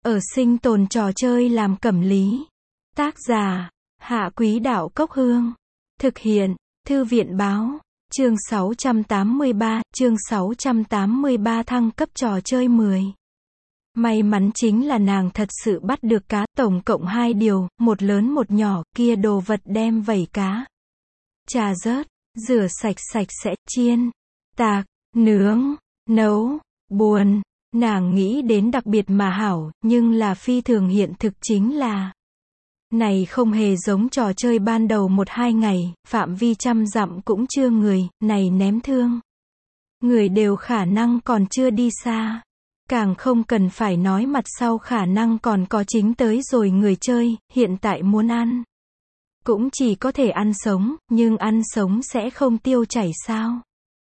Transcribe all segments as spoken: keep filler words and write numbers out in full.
Ở sinh tồn trò chơi làm cẩm lý. Tác giả, Hạ Quý Đạo Cốc Hương. Thực hiện, Thư viện Báo. Chương sáu trăm tám mươi ba, chương sáu trăm tám mươi ba thăng cấp trò chơi mười. May mắn chính là nàng thật sự bắt được cá, tổng cộng hai điều, một lớn một nhỏ, kia đồ vật đem vẩy cá. Chà rớt, rửa sạch sạch sẽ, chiên, tạc, nướng, nấu, buồn. Nàng nghĩ đến đặc biệt mà hảo, nhưng là phi thường hiện thực chính là này không hề giống trò chơi ban đầu một hai ngày, phạm vi trăm dặm cũng chưa người, này ném thương. Người đều khả năng còn chưa đi xa. Càng không cần phải nói mặt sau khả năng còn có chính tới rồi người chơi, hiện tại muốn ăn. Cũng chỉ có thể ăn sống, nhưng ăn sống sẽ không tiêu chảy sao.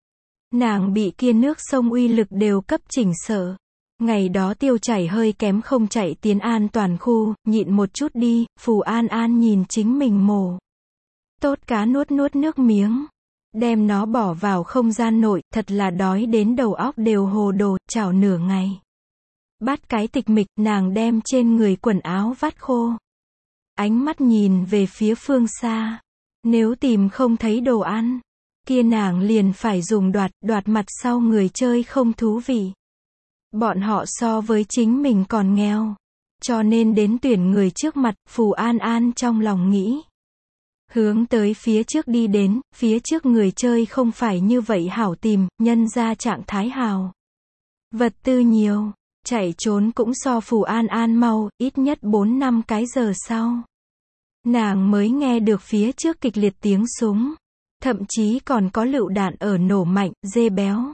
Nàng bị kia nước sông uy lực đều cấp chỉnh sợ. Ngày đó tiêu chảy hơi kém không chạy tiến an toàn khu, nhịn một chút đi, Phù An An nhìn chính mình mổ. Tốt cá nuốt nuốt nước miếng. Đem nó bỏ vào không gian nội, thật là đói đến đầu óc đều hồ đồ, chảo nửa ngày. Bắt cái tịch mịch, nàng đem trên người quần áo vắt khô. Ánh mắt nhìn về phía phương xa. Nếu tìm không thấy đồ ăn, kia nàng liền phải dùng đoạt, đoạt mặt sau người chơi không thú vị. Bọn họ so với chính mình còn nghèo. Cho nên đến tuyển người trước mặt, Phù An An trong lòng nghĩ. Hướng tới phía trước đi đến, phía trước người chơi không phải như vậy hảo tìm, nhân ra trạng thái hào. Vật tư nhiều, chạy trốn cũng so Phù An An mau, ít nhất bốn năm cái giờ sau. Nàng mới nghe được phía trước kịch liệt tiếng súng. Thậm chí còn có lựu đạn ở nổ mạnh, dê béo.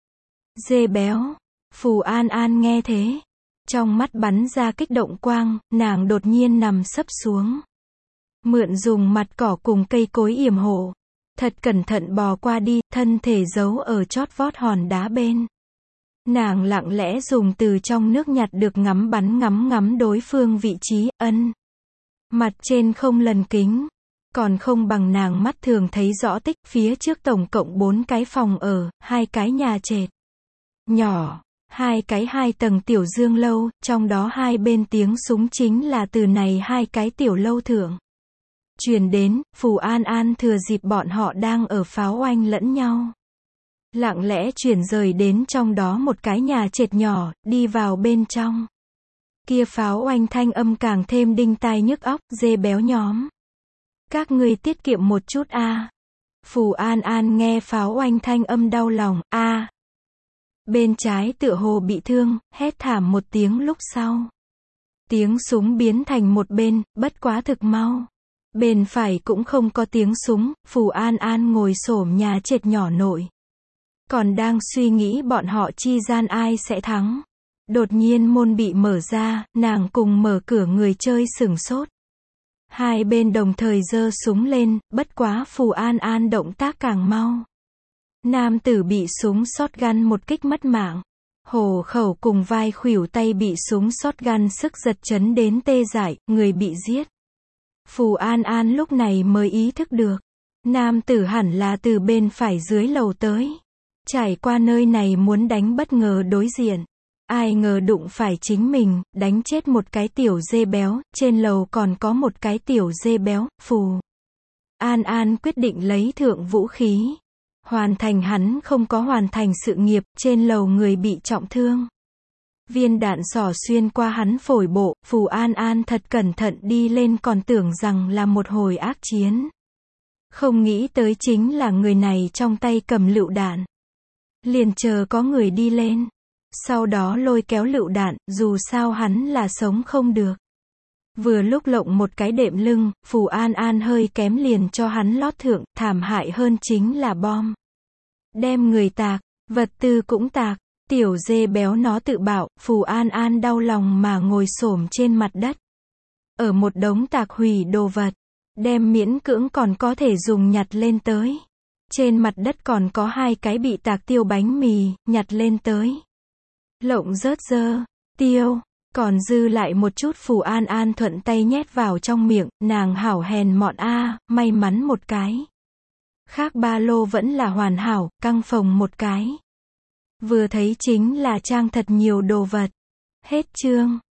Dê béo. Phù An An nghe thế. Trong mắt bắn ra kích động quang, nàng đột nhiên nằm sấp xuống. Mượn dùng mặt cỏ cùng cây cối yểm hộ. Thật cẩn thận bò qua đi, thân thể giấu ở chót vót hòn đá bên. Nàng lặng lẽ dùng từ trong nước nhặt được ngắm bắn ngắm ngắm đối phương vị trí, ân. Mặt trên không lần kính. Còn không bằng nàng mắt thường thấy rõ tích, phía trước tổng cộng bốn cái phòng ở, hai cái nhà trệt. Nhỏ, hai cái hai tầng tiểu dương lâu, trong đó hai bên tiếng súng chính là từ này hai cái tiểu lâu thượng. Truyền đến, Phù An An thừa dịp bọn họ đang ở pháo oanh lẫn nhau. Lặng lẽ chuyển rời đến trong đó một cái nhà trệt nhỏ, đi vào bên trong. Kia pháo oanh thanh âm càng thêm đinh tai nhức óc, dê béo nhóm. Các ngươi tiết kiệm một chút a. À. Phù An An nghe pháo oanh thanh âm đau lòng, a. À. Bên trái tựa hồ bị thương, hét thảm một tiếng lúc sau. Tiếng súng biến thành một bên, bất quá thực mau. Bên phải cũng không có tiếng súng, Phù An An ngồi xổm nhà trệt nhỏ nội. Còn đang suy nghĩ bọn họ chi gian ai sẽ thắng. Đột nhiên môn bị mở ra, nàng cùng mở cửa người chơi sửng sốt. Hai bên đồng thời giơ súng lên, bất quá Phù An An động tác càng mau. Nam tử bị súng shotgun một kích mất mạng. Hổ khẩu cùng vai khuỷu tay bị súng shotgun sức giật chấn đến tê dại, người bị giết. Phù An An lúc này mới ý thức được. Nam tử hẳn là từ bên phải dưới lầu tới. Trải qua nơi này muốn đánh bất ngờ đối diện. Ai ngờ đụng phải chính mình, đánh chết một cái tiểu dê béo, trên lầu còn có một cái tiểu dê béo, Phù An An quyết định lấy thượng vũ khí. Hoàn thành hắn không có hoàn thành sự nghiệp, trên lầu người bị trọng thương. Viên đạn xỏ xuyên qua hắn phổi bộ, Phù An An thật cẩn thận đi lên còn tưởng rằng là một hồi ác chiến. Không nghĩ tới chính là người này trong tay cầm lựu đạn. Liền chờ có người đi lên. Sau đó lôi kéo lựu đạn, dù sao hắn là sống không được. Vừa lúc lộng một cái đệm lưng, Phù An An hơi kém liền cho hắn lót thượng, thảm hại hơn chính là bom. Đem người tạc, vật tư cũng tạc, tiểu dê béo nó tự bạo, Phù An An đau lòng mà ngồi xổm trên mặt đất. Ở một đống tạc hủy đồ vật, đem miễn cưỡng còn có thể dùng nhặt lên tới. Trên mặt đất còn có hai cái bị tạc tiêu bánh mì, nhặt lên tới. Lộng rớt dơ, tiêu, còn dư lại một chút Phù An An thuận tay nhét vào trong miệng, nàng hảo hèn mọn a, may mắn một cái. Khác ba lô vẫn là hoàn hảo, căng phồng một cái. Vừa thấy chính là trang thật nhiều đồ vật. Hết chương.